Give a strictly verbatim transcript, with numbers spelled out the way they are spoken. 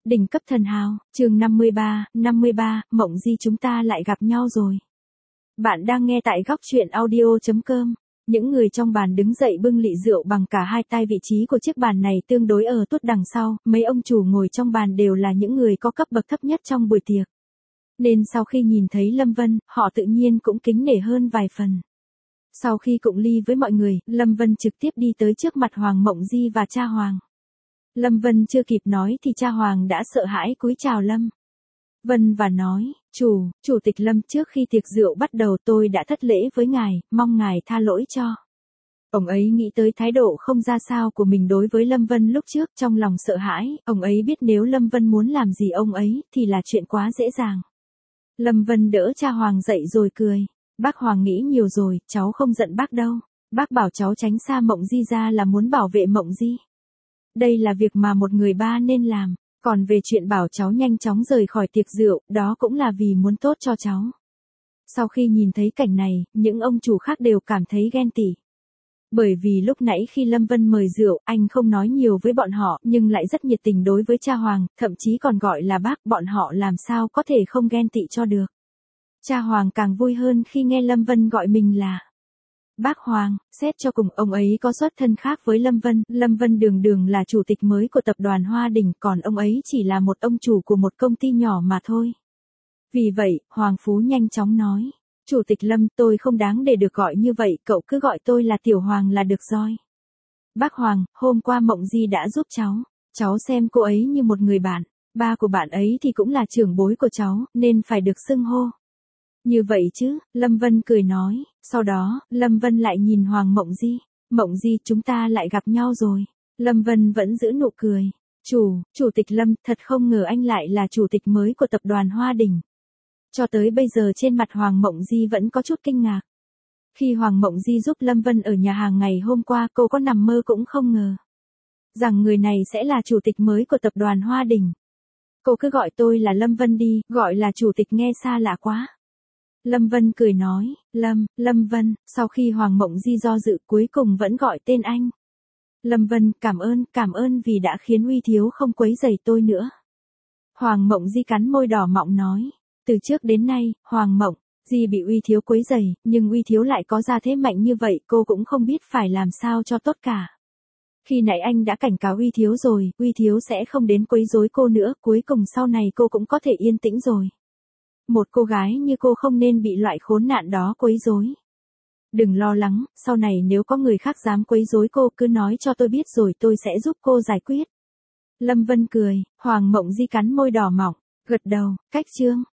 Đỉnh cấp thần hào, chương năm mươi ba, năm mươi ba, Mộng Di chúng ta lại gặp nhau rồi. Bạn đang nghe tại góc truyện audio chấm com. Những người trong bàn đứng dậy bưng lị rượu bằng cả hai tay, vị trí của chiếc bàn này tương đối ở tuốt đằng sau, mấy ông chủ ngồi trong bàn đều là những người có cấp bậc thấp nhất trong buổi tiệc. Nên sau khi nhìn thấy Lâm Vân, họ tự nhiên cũng kính nể hơn vài phần. Sau khi cụng ly với mọi người, Lâm Vân trực tiếp đi tới trước mặt Hoàng Mộng Di và cha Hoàng. Lâm Vân chưa kịp nói thì cha Hoàng đã sợ hãi cúi chào Lâm Vân và nói, chủ, chủ tịch Lâm, trước khi tiệc rượu bắt đầu tôi đã thất lễ với ngài, mong ngài tha lỗi cho. Ông ấy nghĩ tới thái độ không ra sao của mình đối với Lâm Vân lúc trước, trong lòng sợ hãi, ông ấy biết nếu Lâm Vân muốn làm gì ông ấy, thì là chuyện quá dễ dàng. Lâm Vân đỡ cha Hoàng dậy rồi cười, bác Hoàng nghĩ nhiều rồi, cháu không giận bác đâu, bác bảo cháu tránh xa Mộng Di ra là muốn bảo vệ Mộng Di. Đây là việc mà một người ba nên làm, còn về chuyện bảo cháu nhanh chóng rời khỏi tiệc rượu, đó cũng là vì muốn tốt cho cháu. Sau khi nhìn thấy cảnh này, những ông chủ khác đều cảm thấy ghen tị. Bởi vì lúc nãy khi Lâm Vân mời rượu, anh không nói nhiều với bọn họ, nhưng lại rất nhiệt tình đối với cha Hoàng, thậm chí còn gọi là bác, bọn họ làm sao có thể không ghen tị cho được. Cha Hoàng càng vui hơn khi nghe Lâm Vân gọi mình là bác Hoàng. Xét cho cùng, ông ấy có xuất thân khác với Lâm Vân, Lâm Vân đường đường là chủ tịch mới của tập đoàn Hoa Đình, còn ông ấy chỉ là một ông chủ của một công ty nhỏ mà thôi. Vì vậy, Hoàng Phú nhanh chóng nói, chủ tịch Lâm, tôi không đáng để được gọi như vậy, cậu cứ gọi tôi là Tiểu Hoàng là được rồi. Bác Hoàng, hôm qua Mộng Di đã giúp cháu, cháu xem cô ấy như một người bạn, ba của bạn ấy thì cũng là trưởng bối của cháu, nên phải được xưng hô như vậy chứ, Lâm Vân cười nói. Sau đó, Lâm Vân lại nhìn Hoàng Mộng Di, Mộng Di chúng ta lại gặp nhau rồi. Lâm Vân vẫn giữ nụ cười, chủ, chủ tịch Lâm, thật không ngờ anh lại là chủ tịch mới của tập đoàn Hoa Đình. Cho tới bây giờ trên mặt Hoàng Mộng Di vẫn có chút kinh ngạc. Khi Hoàng Mộng Di giúp Lâm Vân ở nhà hàng ngày hôm qua, cô có nằm mơ cũng không ngờ rằng người này sẽ là chủ tịch mới của tập đoàn Hoa Đình. Cô cứ gọi tôi là Lâm Vân đi, gọi là chủ tịch nghe xa lạ quá. Lâm Vân cười nói, Lâm, Lâm Vân, sau khi Hoàng Mộng Di do dự cuối cùng vẫn gọi tên anh. Lâm Vân, cảm ơn, cảm ơn vì đã khiến Uy Thiếu không quấy rầy tôi nữa. Hoàng Mộng Di cắn môi đỏ mọng nói, từ trước đến nay, Hoàng Mộng Di bị Uy Thiếu quấy rầy, nhưng Uy Thiếu lại có gia thế mạnh như vậy, cô cũng không biết phải làm sao cho tốt cả. Khi nãy anh đã cảnh cáo Uy Thiếu rồi, Uy Thiếu sẽ không đến quấy rối cô nữa, cuối cùng sau này cô cũng có thể yên tĩnh rồi. Một cô gái như cô không nên bị loại khốn nạn đó quấy rối. Đừng lo lắng, sau này nếu có người khác dám quấy rối cô cứ nói cho tôi biết rồi tôi sẽ giúp cô giải quyết. Lâm Vân cười, Hoàng Mộng Di cắn môi đỏ mọng, gật đầu, cách chương.